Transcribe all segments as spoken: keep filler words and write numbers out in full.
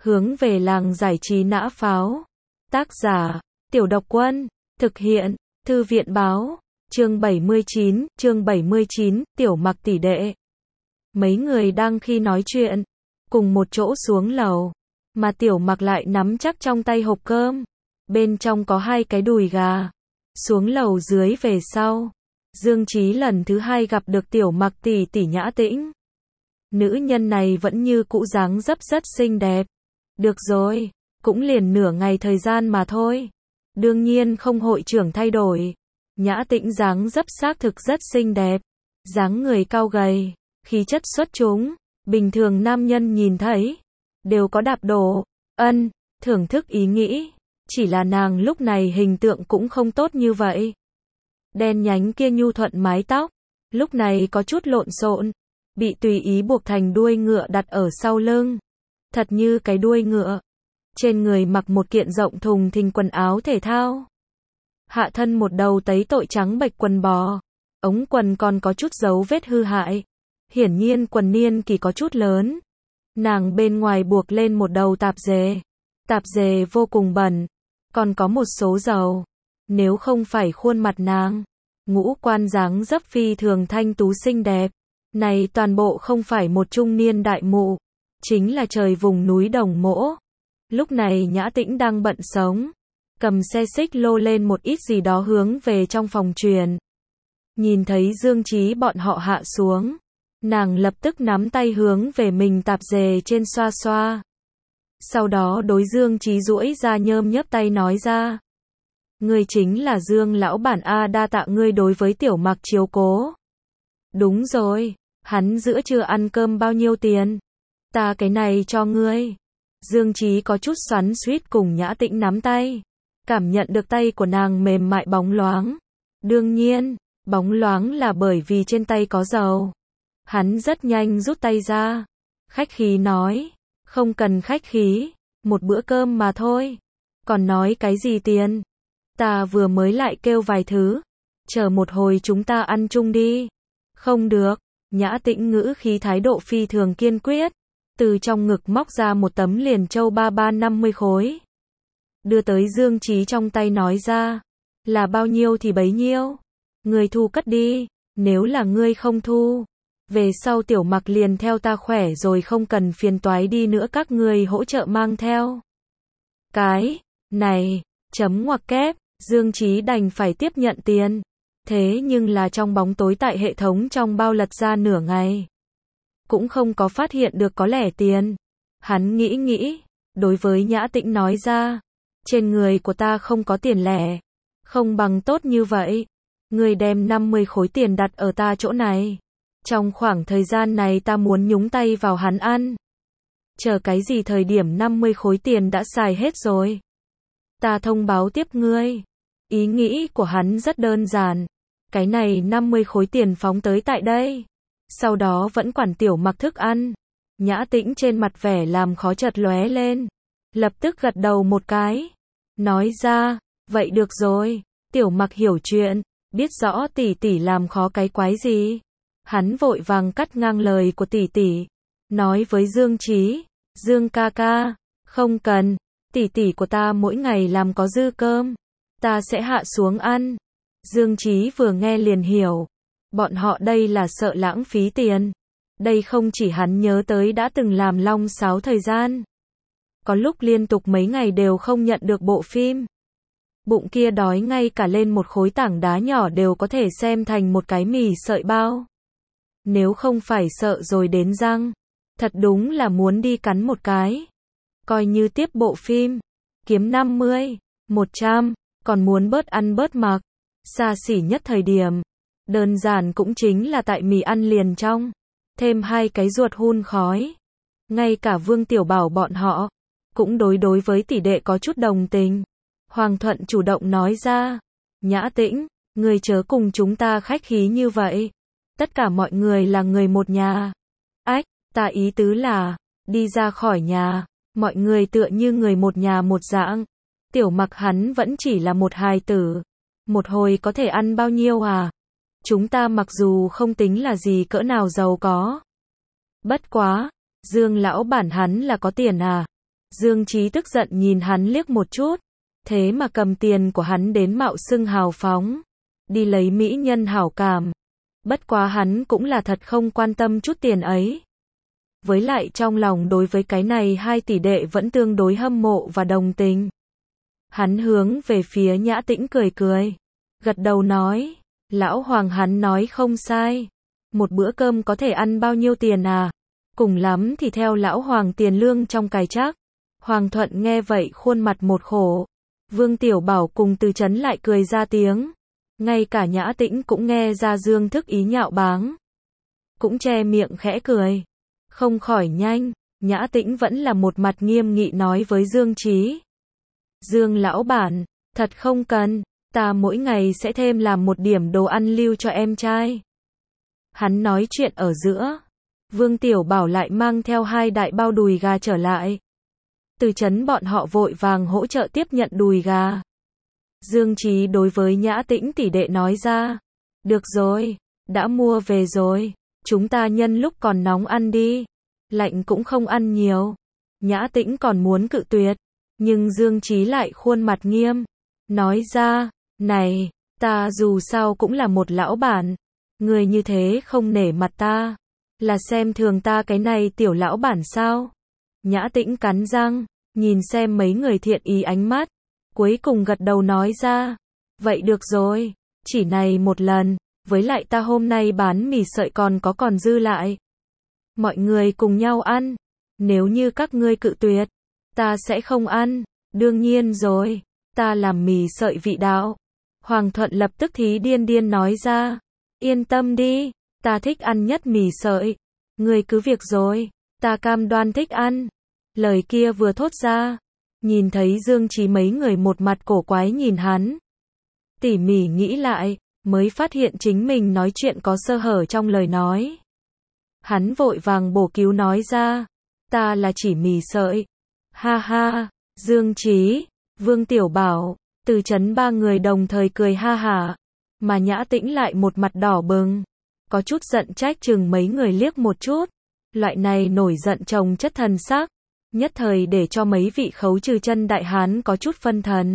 hướng về làng giải trí nã pháo. Tác giả, Tiểu Độc Quân, thực hiện, Thư viện Báo, chương bảy mươi chín, chương bảy mươi chín, Tiểu Mặc tỷ đệ. Mấy người đang khi nói chuyện, cùng một chỗ xuống lầu, mà Tiểu Mặc lại nắm chắc trong tay hộp cơm, bên trong có hai cái đùi gà. Xuống lầu dưới về sau, Dương Chí lần thứ hai gặp được Tiểu Mặc tỷ tỷ Nhã Tĩnh. Nữ nhân này vẫn như cũ dáng dấp rất xinh đẹp. Được rồi, cũng liền nửa ngày thời gian mà thôi. Đương nhiên không hội trưởng thay đổi. Nhã Tĩnh dáng dấp xác thực rất xinh đẹp, dáng người cao gầy, khí chất xuất chúng, bình thường nam nhân nhìn thấy đều có đạp đổ, ân, thưởng thức ý nghĩ, chỉ là nàng lúc này hình tượng cũng không tốt như vậy. Đen nhánh kia nhu thuận mái tóc, lúc này có chút lộn xộn, bị tùy ý buộc thành đuôi ngựa đặt ở sau lưng, thật như cái đuôi ngựa. Trên người mặc một kiện rộng thùng thình quần áo thể thao, hạ thân một đầu tấy tội trắng bệch quần bò, ống quần còn có chút dấu vết hư hại, hiển nhiên quần niên kỳ có chút lớn. Nàng bên ngoài buộc lên một đầu tạp dề, tạp dề vô cùng bẩn, còn có một số dầu. Nếu không phải khuôn mặt nàng, ngũ quan dáng dấp phi thường thanh tú xinh đẹp, này toàn bộ không phải một trung niên đại mụ, chính là trời vùng núi Đồng Mỗ. Lúc này Nhã Tĩnh đang bận sống, cầm xe xích lô lên một ít gì đó hướng về trong phòng truyền. Nhìn thấy Dương Chí bọn họ hạ xuống, nàng lập tức nắm tay hướng về mình tạp dề trên xoa xoa. Sau đó đối Dương Chí duỗi ra nhơm nhấp tay nói ra: "Ngươi chính là Dương lão bản a, đa tạ ngươi đối với Tiểu Mặc chiếu cố." "Đúng rồi, hắn giữa trưa ăn cơm bao nhiêu tiền?" "Ta cái này cho ngươi." Dương Chí có chút xoắn xuýt cùng Nhã Tĩnh nắm tay, cảm nhận được tay của nàng mềm mại bóng loáng. Đương nhiên, bóng loáng là bởi vì trên tay có dầu. Hắn rất nhanh rút tay ra, khách khí nói: "Không cần khách khí, một bữa cơm mà thôi. Còn nói cái gì tiền? Ta vừa mới lại kêu vài thứ, chờ một hồi chúng ta ăn chung đi." "Không được." Nhã Tĩnh ngữ khí thái độ phi thường kiên quyết, từ trong ngực móc ra một tấm liền châu ba ba năm mươi khối, đưa tới Dương Chí trong tay nói ra: "Là bao nhiêu thì bấy nhiêu, ngươi thu cất đi, nếu là ngươi không thu, về sau Tiểu Mặc liền theo ta khỏe rồi, không cần phiền toái đi nữa, các ngươi hỗ trợ mang theo." Cái này, chấm ngoặc kép, Dương Chí đành phải tiếp nhận tiền. Thế nhưng là trong bóng tối tại hệ thống trong bao lật ra nửa ngày, cũng không có phát hiện được có lẻ tiền. Hắn nghĩ nghĩ, đối với Nhã Tĩnh nói ra: "Trên người của ta không có tiền lẻ, không bằng tốt như vậy, ngươi đem năm mươi khối tiền đặt ở ta chỗ này. Trong khoảng thời gian này ta muốn nhúng tay vào hắn ăn. Chờ cái gì thời điểm năm mươi khối tiền đã xài hết rồi, ta thông báo tiếp ngươi." Ý nghĩ của hắn rất đơn giản, cái này năm mươi khối tiền phóng tới tại đây, sau đó vẫn quản Tiểu Mặc thức ăn. Nhã Tĩnh trên mặt vẻ làm khó chợt lóe lên, lập tức gật đầu một cái, nói ra: "Vậy được rồi." Tiểu Mặc hiểu chuyện, biết rõ tỷ tỷ làm khó cái quái gì. Hắn vội vàng cắt ngang lời của tỷ tỷ, nói với Dương Chí: "Dương ca ca, không cần, tỷ tỷ của ta mỗi ngày làm có dư cơm, ta sẽ hạ xuống ăn." Dương Chí vừa nghe liền hiểu, bọn họ đây là sợ lãng phí tiền. Đây không chỉ hắn nhớ tới đã từng làm long sáo thời gian, có lúc liên tục mấy ngày đều không nhận được bộ phim. Bụng kia đói ngay cả lên một khối tảng đá nhỏ đều có thể xem thành một cái mì sợi bao. Nếu không phải sợ rồi đến răng, thật đúng là muốn đi cắn một cái. Coi như tiếp bộ phim, kiếm năm mươi, một trăm, còn muốn bớt ăn bớt mặc. Xa xỉ nhất thời điểm, đơn giản cũng chính là tại mì ăn liền trong, thêm hai cái ruột hun khói. Ngay cả Vương Tiểu Bảo bọn họ, cũng đối đối với tỷ đệ có chút đồng tình. Hoàng Thuận chủ động nói ra: "Nhã Tĩnh, người chớ cùng chúng ta khách khí như vậy. Tất cả mọi người là người một nhà." "Ách, ta ý tứ là, đi ra khỏi nhà, mọi người tựa như người một nhà một dạng. Tiểu Mặc hắn vẫn chỉ là một hài tử, một hồi có thể ăn bao nhiêu à? Chúng ta mặc dù không tính là gì cỡ nào giàu có, bất quá, Dương lão bản hắn là có tiền à?" Dương Chí tức giận nhìn hắn liếc một chút, thế mà cầm tiền của hắn đến mạo xưng hào phóng, đi lấy mỹ nhân hảo cảm. Bất quá hắn cũng là thật không quan tâm chút tiền ấy. Với lại trong lòng đối với cái này hai tỷ đệ vẫn tương đối hâm mộ và đồng tình. Hắn hướng về phía Nhã Tĩnh cười cười, gật đầu nói, lão Hoàng hắn nói không sai. Một bữa cơm có thể ăn bao nhiêu tiền à? Cùng lắm thì theo lão Hoàng tiền lương trong cài trác. Hoàng Thuận nghe vậy khuôn mặt một khổ. Vương Tiểu Bảo cùng Từ Chấn lại cười ra tiếng. Ngay cả Nhã Tĩnh cũng nghe ra Dương Thức ý nhạo báng. Cũng che miệng khẽ cười. Không khỏi nhanh, Nhã Tĩnh vẫn là một mặt nghiêm nghị nói với Dương Chí. Dương lão bản, thật không cần, ta mỗi ngày sẽ thêm làm một điểm đồ ăn lưu cho em trai. Hắn nói chuyện ở giữa, Vương Tiểu Bảo lại mang theo hai đại bao đùi gà trở lại. Từ Chấn bọn họ vội vàng hỗ trợ tiếp nhận đùi gà. Dương Chí đối với Nhã Tĩnh tỷ đệ nói ra, được rồi, đã mua về rồi, chúng ta nhân lúc còn nóng ăn đi, lạnh cũng không ăn nhiều. Nhã Tĩnh còn muốn cự tuyệt, nhưng Dương Chí lại khuôn mặt nghiêm, nói ra, này, ta dù sao cũng là một lão bản, người như thế không nể mặt ta, là xem thường ta cái này tiểu lão bản sao? Nhã Tĩnh cắn răng, nhìn xem mấy người thiện ý ánh mắt, cuối cùng gật đầu nói ra, vậy được rồi, chỉ này một lần, với lại ta hôm nay bán mì sợi còn có còn dư lại. Mọi người cùng nhau ăn, nếu như các ngươi cự tuyệt, ta sẽ không ăn, đương nhiên rồi, ta làm mì sợi vị đạo. Hoàng Thuận lập tức thí điên điên nói ra, yên tâm đi, ta thích ăn nhất mì sợi, ngươi cứ việc rồi, ta cam đoan thích ăn. Lời kia vừa thốt ra, nhìn thấy Dương Chí mấy người một mặt cổ quái nhìn hắn. Tỉ mỉ nghĩ lại, mới phát hiện chính mình nói chuyện có sơ hở trong lời nói. Hắn vội vàng bổ cứu nói ra, ta là chỉ mì sợi. Ha ha, Dương Chí, Vương Tiểu Bảo, Từ Chấn ba người đồng thời cười ha hả, mà Nhã Tĩnh lại một mặt đỏ bừng, có chút giận trách chừng mấy người liếc một chút. Loại này nổi giận chồng chất thần sắc, nhất thời để cho mấy vị khấu trừ chân đại hán có chút phân thần.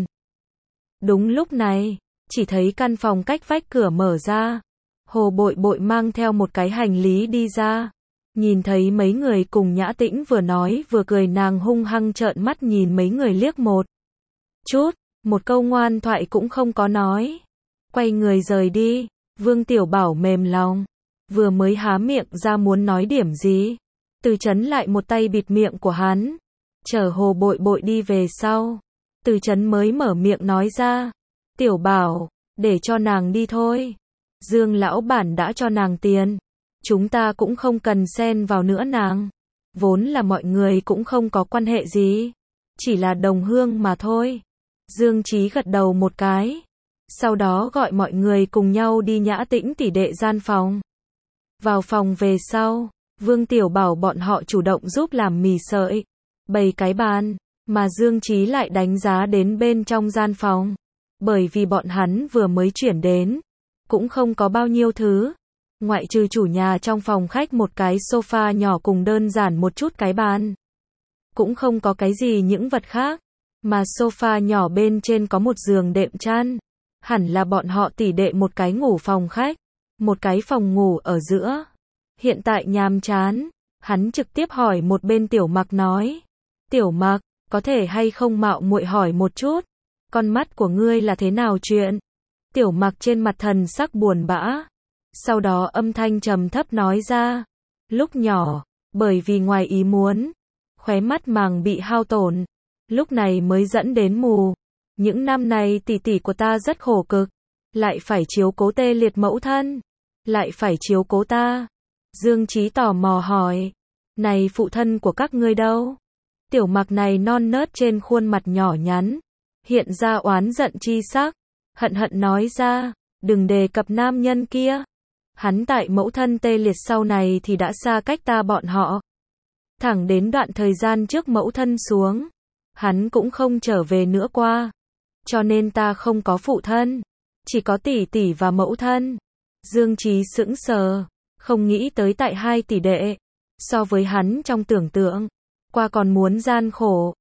Đúng lúc này, chỉ thấy căn phòng cách vách cửa mở ra, Hồ Bội Bội mang theo một cái hành lý đi ra. Nhìn thấy mấy người cùng Nhã Tĩnh vừa nói vừa cười, nàng hung hăng trợn mắt nhìn mấy người liếc một chút, một câu ngoan thoại cũng không có nói. Quay người rời đi, Vương Tiểu Bảo mềm lòng, vừa mới há miệng ra muốn nói điểm gì, Từ Chấn lại một tay bịt miệng của hắn, chờ Hồ Bội Bội đi về sau. Từ Chấn mới mở miệng nói ra, Tiểu Bảo, để cho nàng đi thôi. Dương lão bản đã cho nàng tiền, chúng ta cũng không cần xen vào nữa nàng. Vốn là mọi người cũng không có quan hệ gì, chỉ là đồng hương mà thôi. Dương Chí gật đầu một cái, sau đó gọi mọi người cùng nhau đi Nhã Tĩnh tỷ đệ gian phòng. Vào phòng về sau, Vương Tiểu Bảo bọn họ chủ động giúp làm mì sợi, bày cái bàn, mà Dương Chí lại đánh giá đến bên trong gian phòng. Bởi vì bọn hắn vừa mới chuyển đến, cũng không có bao nhiêu thứ, ngoại trừ chủ nhà trong phòng khách một cái sofa nhỏ cùng đơn giản một chút cái bàn. Cũng không có cái gì những vật khác, mà sofa nhỏ bên trên có một giường đệm chăn, hẳn là bọn họ tỷ đệ một cái ngủ phòng khách, một cái phòng ngủ ở giữa. Hiện tại nhàm chán, hắn trực tiếp hỏi một bên Tiểu Mặc nói, Tiểu Mặc, có thể hay không mạo muội hỏi một chút, con mắt của ngươi là thế nào chuyện? Tiểu Mặc trên mặt thần sắc buồn bã, sau đó âm thanh trầm thấp nói ra, lúc nhỏ, bởi vì ngoài ý muốn, khóe mắt màng bị hao tổn, lúc này mới dẫn đến mù. Những năm này tỷ tỷ của ta rất khổ cực, lại phải chiếu cố tê liệt mẫu thân, lại phải chiếu cố ta. Dương Chí tò mò hỏi, này phụ thân của các ngươi đâu? Tiểu Mặc này non nớt trên khuôn mặt nhỏ nhắn, hiện ra oán giận chi sắc, hận hận nói ra, đừng đề cập nam nhân kia. Hắn tại mẫu thân tê liệt sau này thì đã xa cách ta bọn họ. Thẳng đến đoạn thời gian trước mẫu thân xuống, hắn cũng không trở về nữa qua. Cho nên ta không có phụ thân, chỉ có tỷ tỷ và mẫu thân. Dương Chí sững sờ, không nghĩ tới tại hai tỷ đệ, so với hắn trong tưởng tượng, qua còn muốn gian khổ.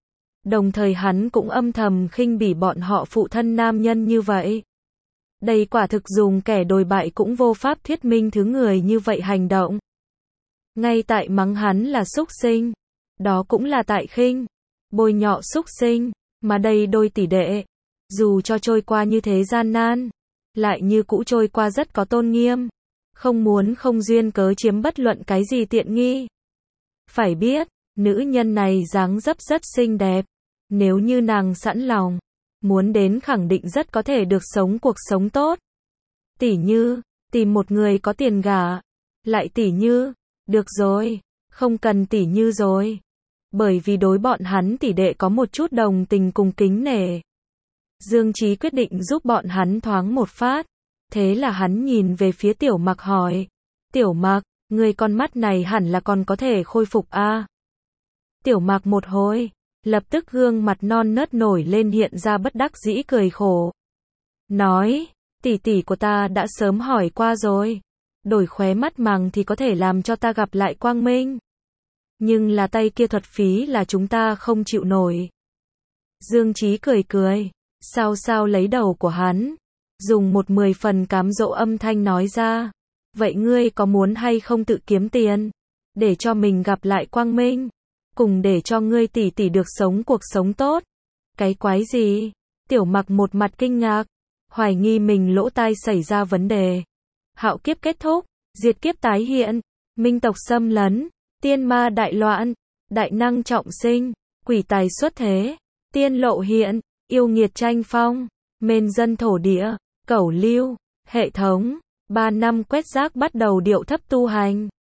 Đồng thời hắn cũng âm thầm khinh bỉ bọn họ phụ thân nam nhân như vậy. Đây quả thực dùng kẻ đồi bại cũng vô pháp thuyết minh thứ người như vậy hành động. Ngay tại mắng hắn là súc sinh, đó cũng là tại khinh, bôi nhọ súc sinh, mà đây đôi tỷ đệ, dù cho trôi qua như thế gian nan, lại như cũ trôi qua rất có tôn nghiêm, không muốn không duyên cớ chiếm bất luận cái gì tiện nghi. Phải biết, nữ nhân này dáng dấp rất xinh đẹp, nếu như nàng sẵn lòng, muốn đến khẳng định rất có thể được sống cuộc sống tốt. Tỉ như, tìm một người có tiền gả, lại tỉ như, được rồi, không cần tỉ như rồi. Bởi vì đối bọn hắn tỷ đệ có một chút đồng tình cùng kính nể. Dương Chí quyết định giúp bọn hắn thoáng một phát. Thế là hắn nhìn về phía Tiểu Mặc hỏi. Tiểu Mặc, người con mắt này hẳn là còn có thể khôi phục a? À? Tiểu Mặc một hồi, lập tức gương mặt non nớt nổi lên hiện ra bất đắc dĩ cười khổ. Nói, tỷ tỷ của ta đã sớm hỏi qua rồi. Đổi khóe mắt màng thì có thể làm cho ta gặp lại quang minh. Nhưng là tay kia thuật phí là chúng ta không chịu nổi. Dương Chí cười cười, sao sao lấy đầu của hắn, dùng một mười phần cám dỗ âm thanh nói ra. Vậy ngươi có muốn hay không tự kiếm tiền, để cho mình gặp lại quang minh, cùng để cho ngươi tỷ tỷ được sống cuộc sống tốt? Cái quái gì? Tiểu Mặc một mặt kinh ngạc, hoài nghi mình lỗ tai xảy ra vấn đề. Hạo kiếp kết thúc, diệt kiếp tái hiện, minh tộc xâm lấn, tiên ma đại loạn, đại năng trọng sinh, quỷ tài xuất thế, tiên lộ hiện, yêu nghiệt tranh phong, mền dân thổ địa, cẩu lưu, hệ thống, ba năm quét rác bắt đầu điệu thấp tu hành.